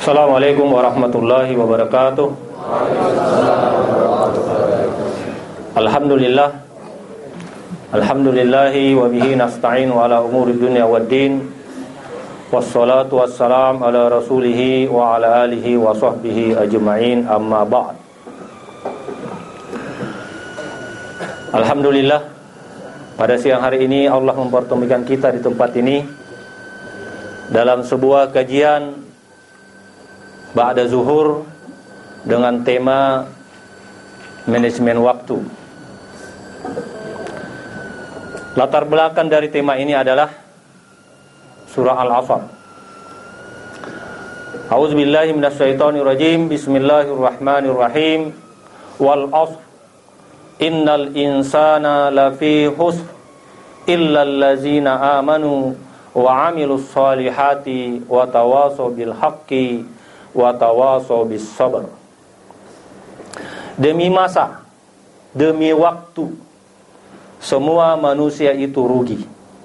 Assalamualaikum warahmatullahi wabarakatuh. Alhamdulillahi wa bihi nasta'in wa ala umuri dunya waddin. Wassalatu wassalam ala rasulihi wa ala alihi wa sahbihi ajma'in, amma ba'd. Alhamdulillah, pada siang hari ini Allah mempertemukan kita di tempat ini dalam sebuah kajian ba'da zuhur dengan tema manajemen waktu. Latar belakang dari tema ini adalah surah Al-Asr. A'udzubillahi minasyaitonirrajim. Bismillahirrahmanirrahim. Wal 'ashr innal insana lafi khusr illal ladzina amanu wa 'amilus solihati wa tawasaw bil haqqi wa tawasaw bis sabr. Demi masa, demi waktu, semua manusia itu rugi,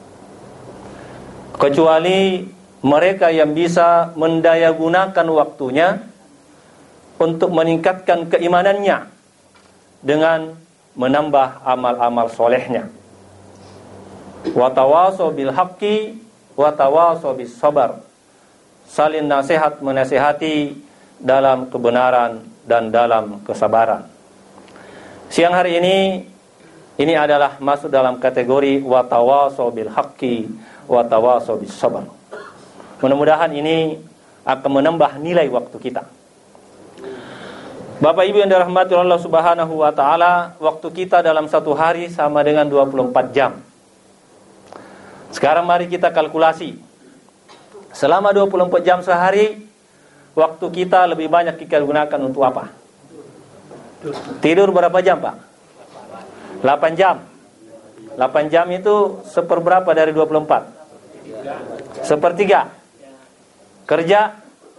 kecuali mereka yang bisa mendayagunakan waktunya untuk meningkatkan keimanannya dengan menambah amal-amal solehnya. Wa tawasaw bil haqqi wa tawasaw bis sabr. Saling nasihat menasihati dalam kebenaran dan dalam kesabaran. Siang hari ini adalah masuk dalam kategori wa tawasaw bil haqqi wa tawasaw bis sabr. Mudah-mudahan ini akan menambah nilai waktu kita. Bapak Ibu yang dirahmati Allah Subhanahu wa taala, waktu kita dalam satu hari sama dengan 24 jam. Sekarang mari kita kalkulasi. Selama 24 jam sehari, waktu kita lebih banyak kita gunakan untuk apa? Tidur berapa jam, Pak? 8 jam. 8 jam itu seperberapa dari 24? Sepertiga. Kerja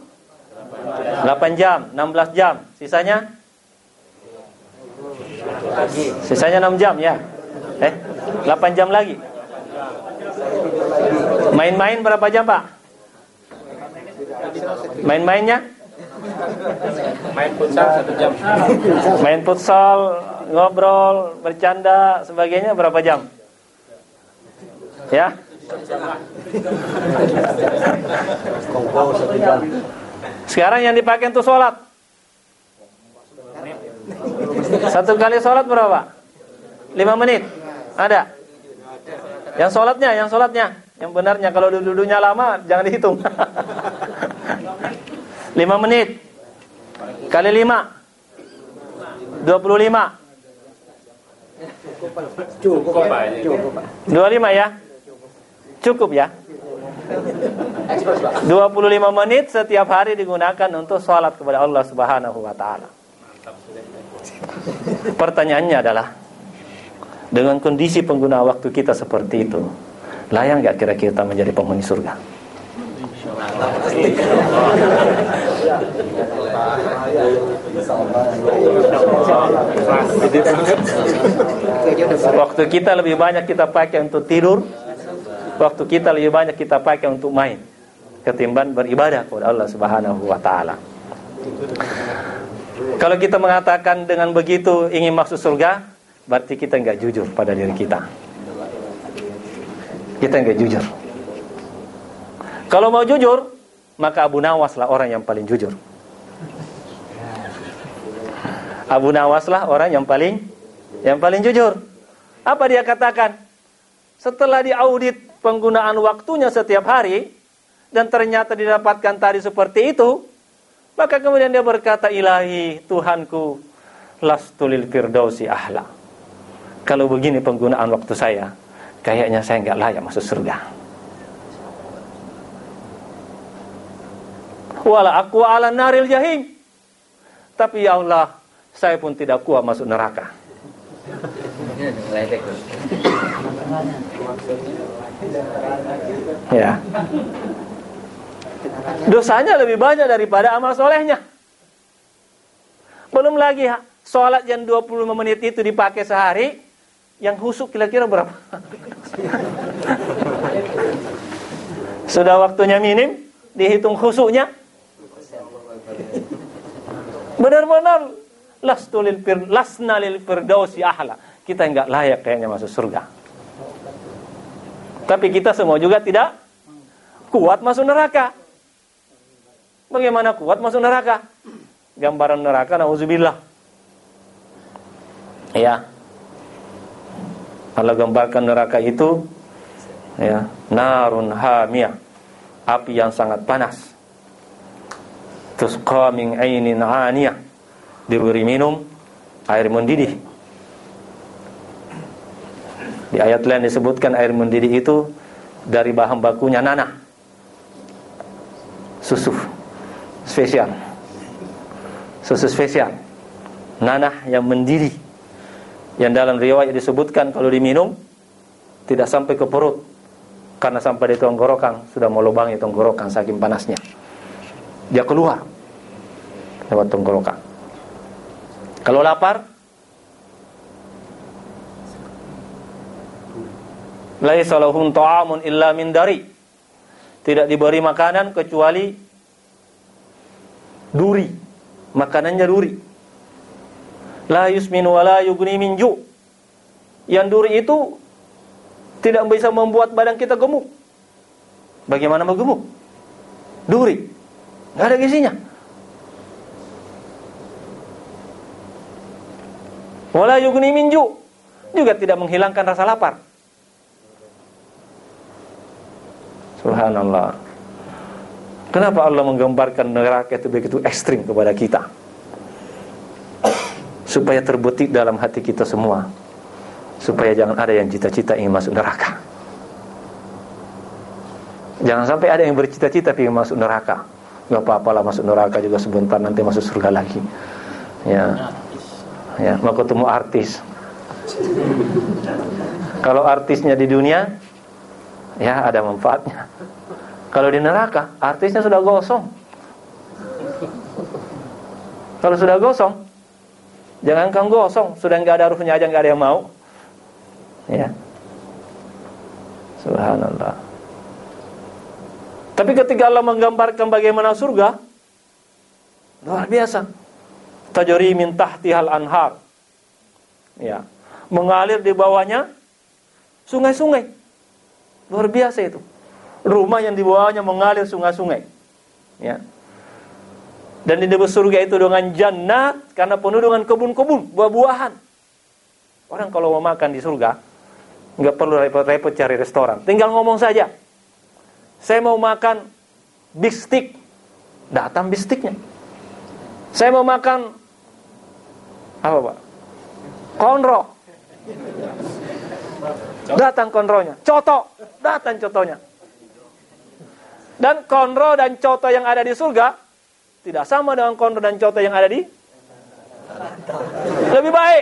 8 jam, 16 jam. Sisanya 6 jam ya. 8 jam lagi. Main-main berapa jam, Pak? Main-mainnya? Main futsal 1 jam. Main futsal, ngobrol, bercanda, sebagainya berapa jam? Ya? Sekarang yang dipakai untuk sholat, satu kali sholat berapa? 5 menit. Ada? Yang sholatnya yang benarnya, kalau duduknya lama jangan dihitung. 5 menit kali 5 25. Cukup 25 ya. Cukup ya. 25 menit setiap hari digunakan untuk sholat kepada Allah Subhanahu wa taala. Pertanyaannya adalah, dengan kondisi pengguna waktu kita seperti itu, layak enggak kira-kira kita menjadi penghuni surga? Waktu kita lebih banyak kita pakai untuk tidur, waktu kita lebih banyak kita pakai untuk main ketimbang beribadah kepada Allah Subhanahu wa taala. Kalau kita mengatakan dengan begitu ingin masuk surga, berarti kita enggak jujur pada diri kita. Kita enggak jujur. Kalau mau jujur, maka Abu Nawas lah orang yang paling jujur. Abu Nawas lah orang yang paling jujur. Apa dia katakan? Setelah diaudit penggunaan waktunya setiap hari dan ternyata didapatkan tadi seperti itu, maka kemudian dia berkata, ilahi Tuhanku, lastu lil firdausi ahla. Kalau begini penggunaan waktu saya, kayaknya saya enggak layak masuk surga. Wala aku ala naril jahim. Tapi ya Allah, saya pun tidak kuat masuk neraka. Ya. Dosanya lebih banyak daripada amal solehnya. Belum lagi sholat yang 25 menit itu dipakai sehari, yang husuk kira-kira berapa? Sudah waktunya minim, dihitung husuknya Benar-benar lasna lil firdausi ahla. Kita enggak layak kayaknya masuk surga. Tapi kita semua juga tidak kuat masuk neraka. Bagaimana kuat masuk neraka? Gambaran neraka, nauzubillah. Ya. Allah gambarkan neraka itu, ya, narun hamiyah, api yang sangat panas. Tusqa min ainin aniyah, diberi minum air mendidih. Di ayat lain disebutkan air mendidih itu dari bahan bakunya nanah, susu spesial, nanah yang mendidih, yang dalam riwayat disebutkan kalau diminum tidak sampai ke perut, karena sampai di tenggorokan sudah melubangi tenggorokan saking panasnya. Dia keluar lewat tenggorokan. Kalau lapar, laisa lahum ta'amun illa min dari, tidak diberi makanan kecuali duri, makanannya duri. La yusminu wa la yughni min ju', yang duri itu tidak bisa membuat badan kita gemuk. Bagaimana mau gemuk? Duri nggak ada gizinya. Wala yughni min ju', juga tidak menghilangkan rasa lapar. Subhanallah. Kenapa Allah menggambarkan neraka itu begitu ekstrim kepada kita? Supaya terbetik dalam hati kita semua, supaya jangan ada yang cita-cita ingin masuk neraka. Jangan sampai ada yang bercita-cita ingin masuk neraka. Gak apa-apalah masuk neraka juga sebentar, nanti masuk surga lagi. Ya, mau ketemu artis. Kalau artisnya di dunia, ya ada manfaatnya. Kalau di neraka, artisnya sudah gosong. Kalau sudah gosong, jangankan gosong, sudah nggak ada ruhnya aja nggak ada yang mau. Ya, subhanallah. Tapi ketika Allah menggambarkan bagaimana surga, luar biasa. Tajri min tahtihal anhar. Ya, mengalir di bawahnya sungai-sungai. Luar biasa itu. Rumah yang di bawahnya mengalir sungai-sungai. Ya. Dan di dalam surga itu dengan jannat, karena penuh dengan kebun-kebun, buah-buahan. Orang kalau mau makan di surga, nggak perlu repot-repot cari restoran. Tinggal ngomong saja. Saya mau makan beef stick, datang beef sticknya. Saya mau makan apa Pak? Konro, datang konronya. Coto, datang cotonya. Dan konro dan coto yang ada di surga tidak sama dengan konro dan coto yang ada di lebih baik.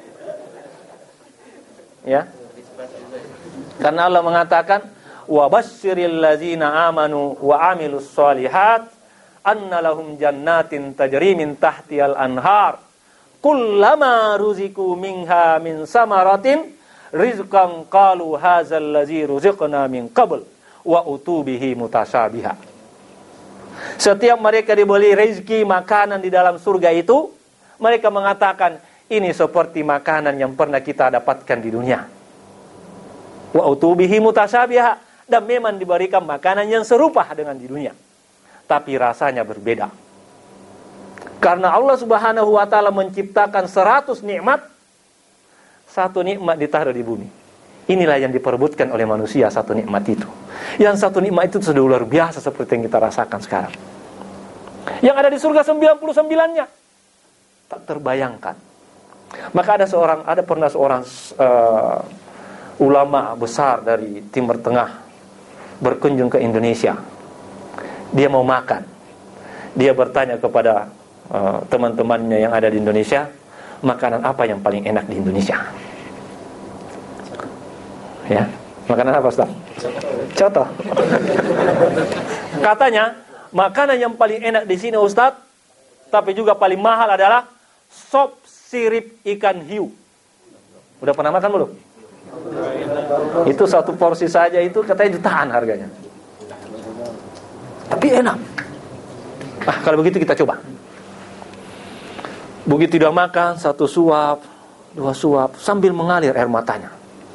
Ya. Karena Allah mengatakan wa basyiril ladzina amanu wa amilus shalihat anna lahum jannatin tajri min tahtihal anhar kullama ruziku minha min samaratin rizqan qalu hadzal ladzi ruziqna min qabl wa utubihi mutasyabiha. Setiap mereka diberi rezeki makanan di dalam surga itu, mereka mengatakan ini seperti makanan yang pernah kita dapatkan di dunia. Wa utubihi mutasyabiha, dan memang diberikan makanan yang serupa dengan di dunia, tapi rasanya berbeda. Karena Allah Subhanahu wa taala menciptakan 100 nikmat, satu nikmat ditaruh di bumi. Inilah yang diperebutkan oleh manusia, satu nikmat itu. Yang satu nikmat itu sudah luar biasa seperti yang kita rasakan sekarang. Yang ada di surga 99-nya tak terbayangkan. Maka ada pernah seorang ulama besar dari Timur Tengah berkunjung ke Indonesia. Dia mau makan. Dia bertanya kepada teman-temannya yang ada di Indonesia, makanan apa yang paling enak di Indonesia? Ya, makanan apa Ustaz? Coto. Katanya, makanan yang paling enak di sini Ustaz, tapi juga paling mahal adalah sop sirip ikan hiu. Udah pernah makan belum? Itu satu porsi saja itu katanya jutaan harganya. Tapi enak. Kalau begitu kita coba. Begitu dia makan, 1 suap, 2 suap, sambil mengalir air matanya.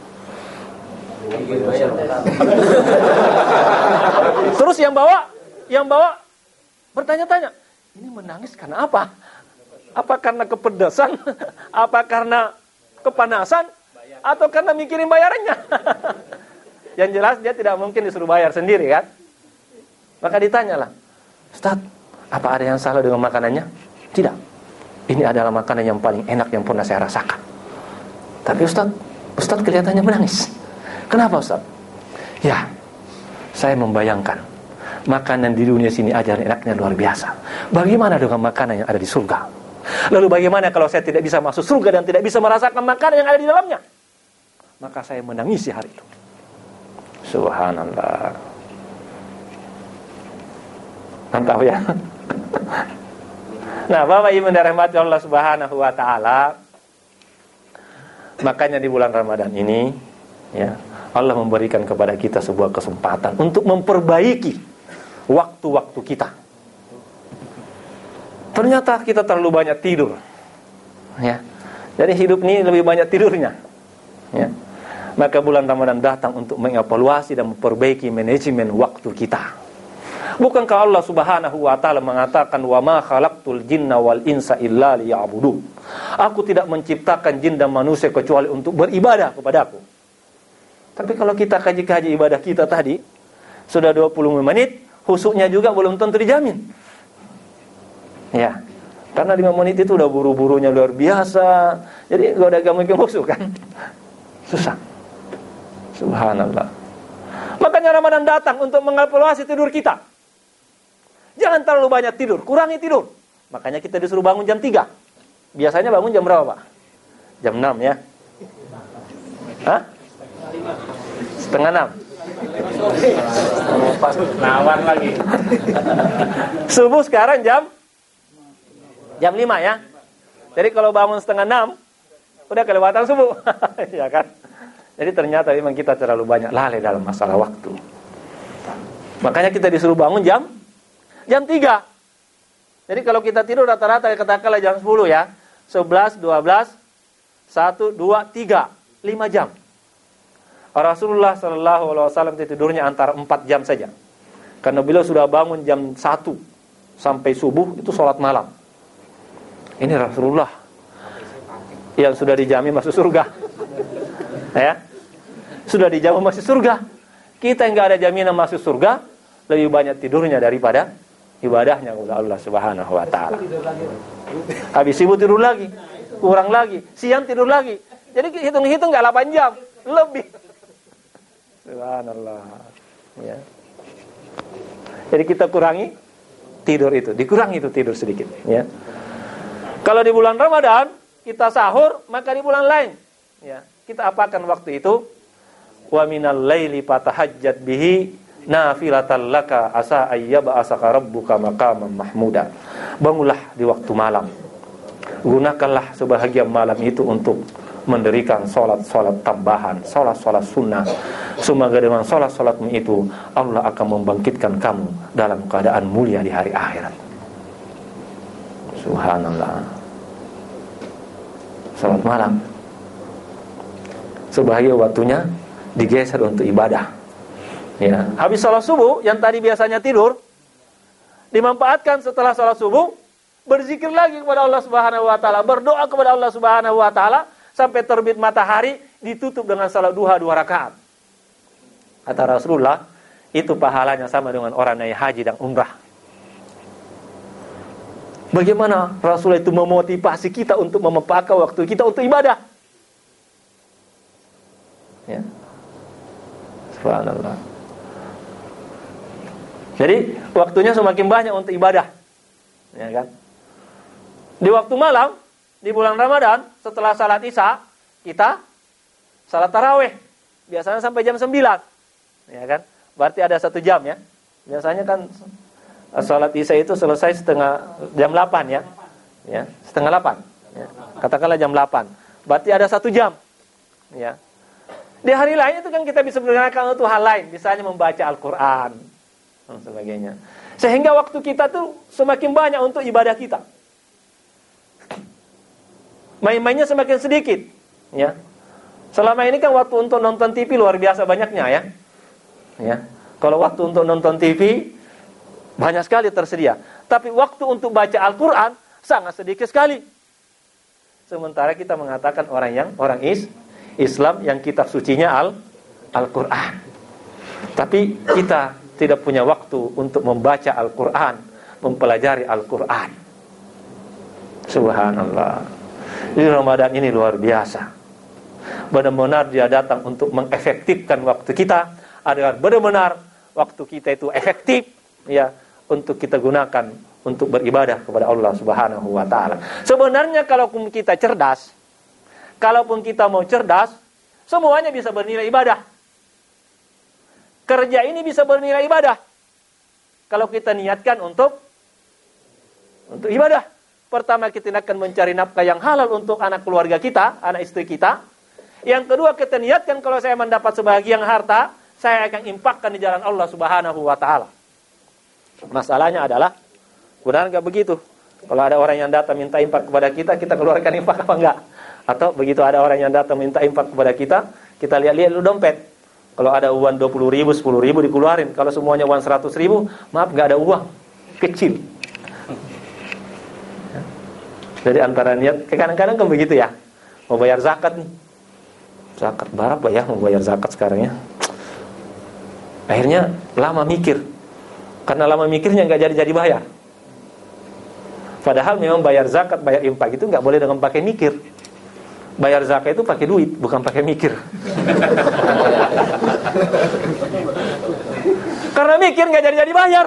Terus yang bawa bertanya-tanya, ini menangis karena apa? Apa karena kepedasan? Apa karena kepanasan? Atau karena mikirin bayarannya? Yang jelas dia tidak mungkin disuruh bayar sendiri kan? Maka ditanyalah, Ustaz, apa ada yang salah dengan makanannya? Tidak. Ini adalah makanan yang paling enak yang pernah saya rasakan. Tapi Ustaz kelihatannya menangis. Kenapa Ustaz? Ya, saya membayangkan makanan di dunia sini aja enaknya luar biasa. Bagaimana dengan makanan yang ada di surga? Lalu bagaimana kalau saya tidak bisa masuk surga dan tidak bisa merasakan makanan yang ada di dalamnya? Maka saya menangisi hari itu. Subhanallah. Mantap ya. Nah, Bapak Ibu dan rahmat Allah Subhanahu wa taala, makanya di bulan Ramadan ini ya, Allah memberikan kepada kita sebuah kesempatan untuk memperbaiki waktu-waktu kita. Ternyata kita terlalu banyak tidur. Ya. Jadi hidup ini lebih banyak tidurnya. Ya. Maka bulan Ramadan datang untuk mengevaluasi dan memperbaiki manajemen waktu kita. Bukankah Allah Subhanahu wa taala mengatakan, "Wa ma khalaqtul jinna wal insa illa liya'budun." Aku tidak menciptakan jin dan manusia kecuali untuk beribadah kepadaku. Tapi kalau kita kaji-kaji ibadah kita tadi, sudah 20 menit, khusyuknya juga belum tentu dijamin. Ya. Karena 5 menit itu udah buru-burunya luar biasa. Jadi enggak ada mungkin khusyuk kan? Susah. Subhanallah. Makanya Ramadan datang untuk mengevaluasi tidur kita. Jangan terlalu banyak tidur, kurangi tidur. Makanya kita disuruh bangun jam 3. Biasanya bangun jam berapa, Pak? Jam 6 ya? Hah? Setengah 6. Lawan lagi. Subuh sekarang jam 5 ya. Jadi kalau bangun setengah 6 udah kelewatan subuh. Ya kan? Jadi ternyata memang kita terlalu banyak lalai dalam masalah waktu. Makanya kita disuruh bangun jam 3. Jadi kalau kita tidur rata-rata katakanlah jam 10 ya. 11, 12, 1, 2, 3, 5 jam. Rasulullah SAW tidurnya antara 4 jam saja. Karena beliau sudah bangun jam 1 sampai subuh itu sholat malam. Ini Rasulullah yang sudah dijamin masuk surga. Ya. Sudah dijamin masuk surga. Kita yang enggak ada jaminan masuk surga, lebih banyak tidurnya daripada ibadahnya kepada Allah Subhanahu wa taala. Habis subuh tidur lagi, kurang lagi, siang tidur lagi. Jadi hitung-hitung enggak 8 jam, lebih. Subhanallah. Ya. Jadi kita kurangi tidur itu, dikurangi itu tidur sedikit, ya. Kalau di bulan Ramadan kita sahur, maka di bulan lain, ya, kita apakan waktu itu? Wa minal laili fatahajjat bihi nafilatan laka asa ayyab'asaka rabbuka maqaman mahmuda. Bangunlah di waktu malam. Gunakanlah sebahagian malam itu untuk mendirikan salat-salat tambahan, salat-salat sunnah. Semoga dengan salat-salatmu itu Allah akan membangkitkan kamu dalam keadaan mulia di hari akhirat. Subhanallah. Salat malam sebahagian waktunya digeser untuk ibadah. Ya, habis salat subuh yang tadi biasanya tidur dimanfaatkan setelah salat subuh berzikir lagi kepada Allah Subhanahu wa taala, berdoa kepada Allah Subhanahu wa taala sampai terbit matahari, ditutup dengan salat duha 2 rakaat. Kata Rasulullah, itu pahalanya sama dengan orang naik haji dan umrah. Bagaimana Rasulullah itu memotivasi kita untuk memanfaatkan waktu kita untuk ibadah? Ya. Subhanallah. Jadi waktunya semakin banyak untuk ibadah, ya kan? Di waktu malam di bulan Ramadan setelah salat Isya kita salat tarawih biasanya sampai jam 9, ya kan? Berarti ada 1 jam ya. Biasanya kan salat Isya itu selesai jam 8 ya. Ya, setengah 8. Ya. Katakanlah jam 8. Berarti ada 1 jam. Ya. Di hari lain itu kan kita bisa menggunakan untuk hal lain, misalnya membaca Al-Qur'an dan sebagainya. Sehingga waktu kita tuh semakin banyak untuk ibadah kita. Main-mainnya semakin sedikit, ya. Selama ini kan waktu untuk nonton TV luar biasa banyaknya, ya. Ya. Kalau waktu untuk nonton TV banyak sekali tersedia, tapi waktu untuk baca Al-Qur'an sangat sedikit sekali. Sementara kita mengatakan orang Islam yang kitab sucinya Al-Qur'an. Tapi kita tidak punya waktu untuk membaca Al-Qur'an, mempelajari Al-Qur'an. Subhanallah. Di Ramadan ini luar biasa. Benar-benar dia datang untuk mengefektifkan waktu kita agar benar-benar waktu kita itu efektif, ya, untuk kita gunakan untuk beribadah kepada Allah Subhanahu wa taala. Sebenarnya kalaupun kita cerdas, kalaupun kita mau cerdas, semuanya bisa bernilai ibadah. Kerja ini bisa bernilai ibadah kalau kita niatkan untuk ibadah. Pertama, kita akan mencari nafkah yang halal untuk anak keluarga kita, anak istri kita. Yang kedua, kita niatkan kalau saya mendapat sebagian harta, saya akan infakkan di jalan Allah Subhanahu wa taala. Masalahnya adalah, benar enggak begitu? Kalau ada orang yang datang minta infak kepada kita, kita keluarkan infak apa enggak? Atau begitu ada orang yang datang minta infak kepada kita lihat-lihat dulu dompet. Kalau ada uang 20.000, 10.000 dikeluarin. Kalau semuanya uang 100.000, maaf enggak ada uang. Kecil. Jadi antara niat, kadang-kadang kan begitu ya. Mau bayar zakat nih. Zakat berapa ya mau bayar zakat sekarang ya? Akhirnya lama mikir. Karena lama mikirnya nggak jadi bayar. Padahal memang bayar zakat, bayar infak itu nggak boleh dengan pakai mikir. Bayar zakat itu pakai duit, bukan pakai mikir. Karena mikir nggak jadi bayar.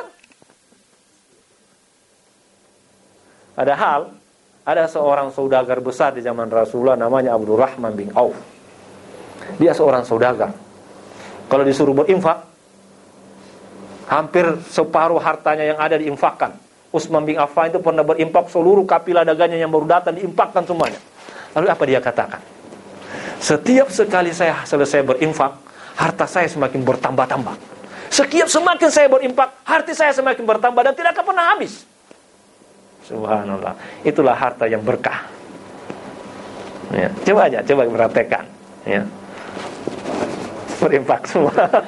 Padahal ada seorang saudagar besar di zaman Rasulullah namanya Abdurrahman bin Auf. Dia seorang saudagar. Kalau disuruh berinfak, hampir separuh hartanya yang ada diinfakkan. Utsman bin Affan itu pernah berinfak seluruh kapilah dagangnya yang baru datang diinfakkan semuanya. Lalu apa dia katakan? Setiap sekali saya selesai berinfak, harta saya semakin bertambah-tambah. Semakin saya berinfak, harta saya semakin bertambah dan tidak akan pernah habis. Subhanallah. Itulah harta yang berkah. Ya, coba praktekkan. Ya. Berinfak semua.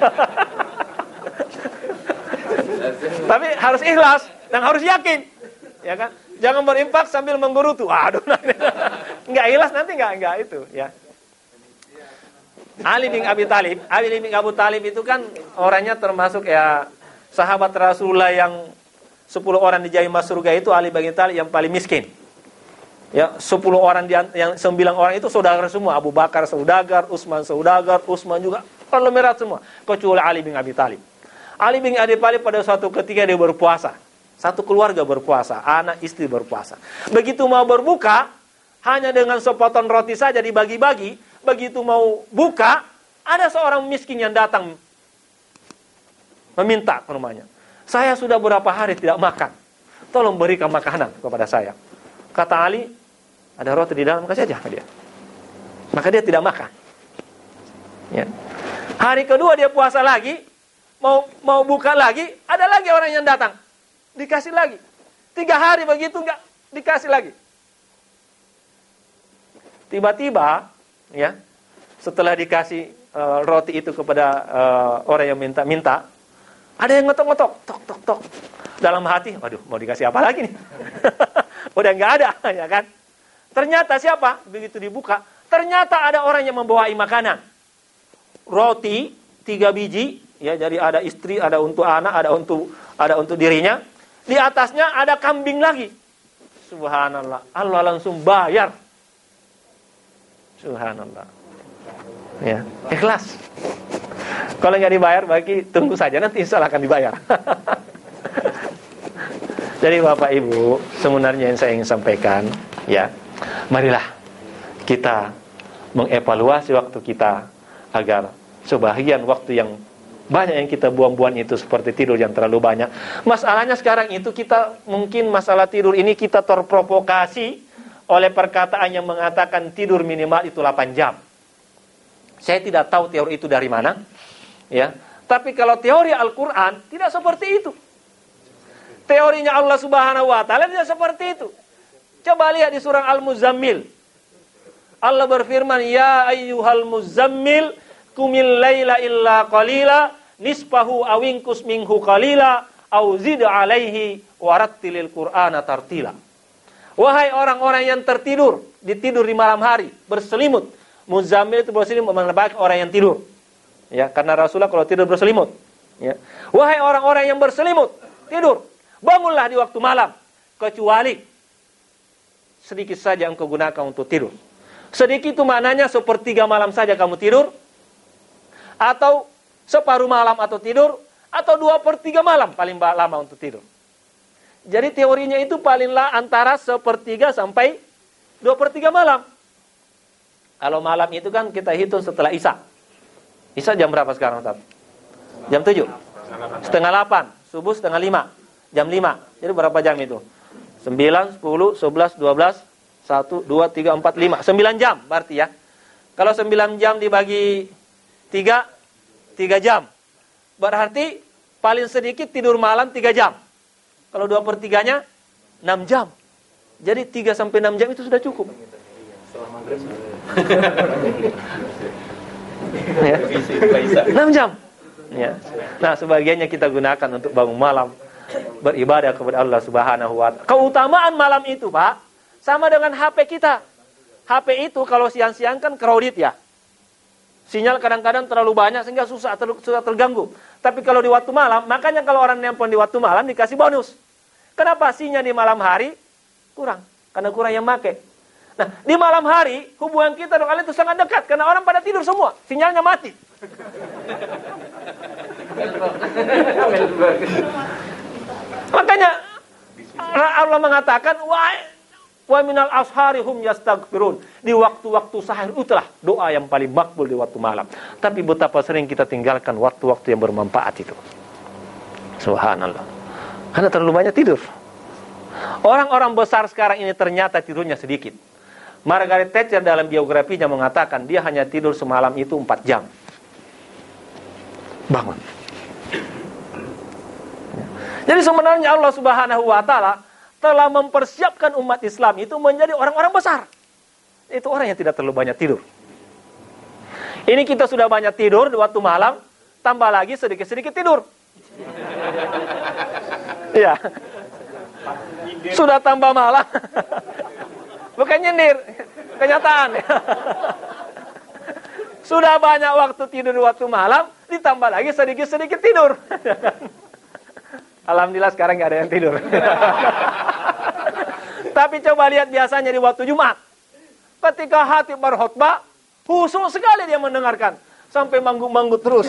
Tapi harus ikhlas dan harus yakin, ya kan? Jangan berinfak sambil menggerutu. Aduh, enggak ikhlas nanti enggak itu, ya. Ali bin Abi Thalib itu kan orangnya termasuk ya sahabat Rasulullah yang 10 orang dijamin masuk surga itu Ali bin Abi Thalib yang paling miskin. Ya, 10 orang yang 9 orang itu saudara semua. Abu Bakar saudagar, Utsman saudagar, Utsman juga konglomerat semua, kecuali Ali bin Abi Thalib. Ali bin Abi Thalib pada suatu ketika dia berpuasa. Satu keluarga berpuasa, anak istri berpuasa. Begitu mau berbuka, hanya dengan sepotong roti saja dibagi-bagi. Begitu mau buka, ada seorang miskin yang datang meminta ke rumahnya. Saya sudah berapa hari tidak makan. Tolong berikan makanan kepada saya. Kata Ali, ada roti di dalam, kasih aja ke dia. Maka dia tidak makan. Ya. Hari kedua dia puasa lagi, mau buka lagi, ada lagi orang yang datang. Dikasih lagi. 3 hari begitu enggak dikasih lagi. Tiba-tiba, ya, setelah dikasih roti itu kepada orang yang minta, ada yang ngetok-ngetok, tok. Dalam hati, waduh, mau dikasih apa lagi nih? Udah nggak ada, ya kan? Ternyata siapa? Begitu dibuka, ternyata ada orang yang membawa makanan. Roti 3 biji, ya, jadi ada istri, ada untuk anak, ada untuk dirinya. Di atasnya ada kambing lagi. Subhanallah, Allah langsung bayar. Subhanallah. Ya, ikhlas. Kalau nggak dibayar, bagi tunggu saja, nanti insya Allah akan dibayar. Jadi Bapak Ibu, sebenarnya yang saya ingin sampaikan, ya, marilah kita mengevaluasi waktu kita agar sebagian waktu yang banyak yang kita buang-buang itu seperti tidur yang terlalu banyak. Masalahnya sekarang itu kita mungkin masalah tidur ini kita terprovokasi oleh perkataan yang mengatakan tidur minimal itu 8 jam. Saya tidak tahu teori itu dari mana, ya. Tapi kalau teori Al-Qur'an tidak seperti itu. Teorinya Allah Subhanahu wa taala tidak seperti itu. Coba lihat di surah Al-Muzammil. Allah berfirman, "Ya ayyuhal muzammil, qumil laila illa qalila, nisfahu awinkus minhu qalila, au zid alaihi warattilil qur'ana tartila." Wahai orang-orang yang tertidur, ditidur di malam hari, berselimut. Muzammil itu berselimut, menambahkan orang yang tidur. Ya, karena Rasulullah kalau tidur berselimut. Ya. Wahai orang-orang yang berselimut, tidur, bangunlah di waktu malam, kecuali sedikit saja engkau gunakan untuk tidur. Sedikit itu maknanya sepertiga malam saja kamu tidur, atau separuh malam atau tidur, atau 2/3 malam paling lama untuk tidur. Jadi teorinya itu palinglah antara 1/3 sampai 2/3 malam. Kalau malam itu kan kita hitung setelah Isya. Isya jam berapa sekarang, Ustaz? Jam 7? Setengah 8. Subuh setengah 5. Jam 5. Jadi berapa jam itu? 9, 10, 11, 12, 1, 2, 3, 4, 5. 9 jam berarti ya. Kalau 9 jam dibagi 3 jam. Berarti paling sedikit tidur malam 3 jam. Kalau 2/3-nya 6 jam. Jadi 3 sampai 6 jam itu sudah cukup. Ya. 6 jam. Ya. Nah, sebagiannya kita gunakan untuk bangun malam, beribadah kepada Allah Subhanahu wa taala. Keutamaan malam itu, Pak, sama dengan HP kita. HP itu kalau siang-siang kan crowded ya. Sinyal kadang-kadang terlalu banyak sehingga susah terganggu. Tapi kalau di waktu malam, makanya kalau orang nelpon di waktu malam dikasih bonus. Kenapa sinyal di malam hari kurang? Karena kurang yang pakai. Nah, di malam hari hubungan kita dengan Allah itu sangat dekat karena orang pada tidur semua, sinyalnya mati. Makanya Allah mengatakan wa minal ashari hum yastaghfirun. Di waktu-waktu sahur itulah doa yang paling makbul di waktu malam. Tapi betapa sering kita tinggalkan waktu-waktu yang bermanfaat itu. Subhanallah. Karena terlalu banyak tidur. Orang-orang besar sekarang ini ternyata tidurnya sedikit. Margaret Thatcher dalam biografinya mengatakan dia hanya tidur semalam itu 4 jam. Bangun. Jadi sebenarnya Allah Subhanahu wa taala telah mempersiapkan umat Islam itu menjadi orang-orang besar. Itu orang yang tidak terlalu banyak tidur. Ini kita sudah banyak tidur di waktu malam, tambah lagi sedikit-sedikit tidur. Iya. Sudah tambah malam. Bukan nyindir, kenyataan. Sudah banyak waktu tidur di waktu malam, ditambah lagi sedikit-sedikit tidur. Alhamdulillah sekarang nggak ada yang tidur. Tapi coba lihat biasanya di waktu Jumat. Ketika khatib berkhutbah, khusyuk sekali dia mendengarkan. Sampai manggut-manggut terus.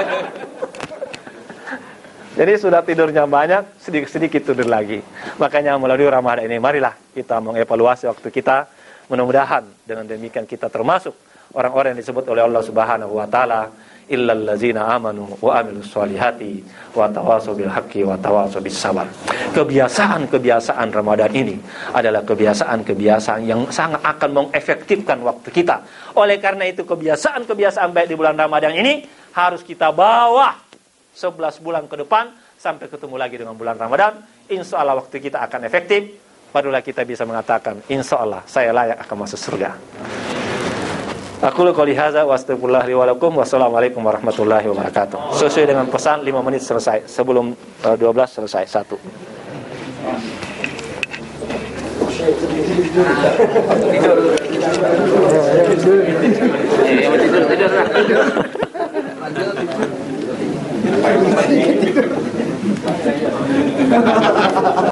Jadi sudah tidurnya banyak, sedikit-sedikit tidur lagi. Makanya melalui Ramadan ini, marilah kita mengevaluasi waktu kita. Mudah-mudahan dengan demikian kita termasuk orang-orang yang disebut oleh Allah Subhanahu wa taala, illal ladzina amanu wa amilus solihati wa tawassaw bil haqqi wa tawassaw bis sabar. Kebiasaan-kebiasaan Ramadan ini adalah kebiasaan-kebiasaan yang sangat akan mengefektifkan waktu kita. Oleh karena itu kebiasaan-kebiasaan baik di bulan Ramadan ini harus kita bawa 11 bulan ke depan sampai ketemu lagi dengan bulan Ramadan. Insya Allah waktu kita akan efektif. Barulah kita bisa mengatakan, insya Allah saya layak akan masuk surga. Aku qouli hadza wa astaghfirullah li wa lakum. Wassalamualaikum warahmatullahi wabarakatuh. Sesuai dengan pesan 5 menit selesai. Sebelum 12 selesai. 1. Tidur.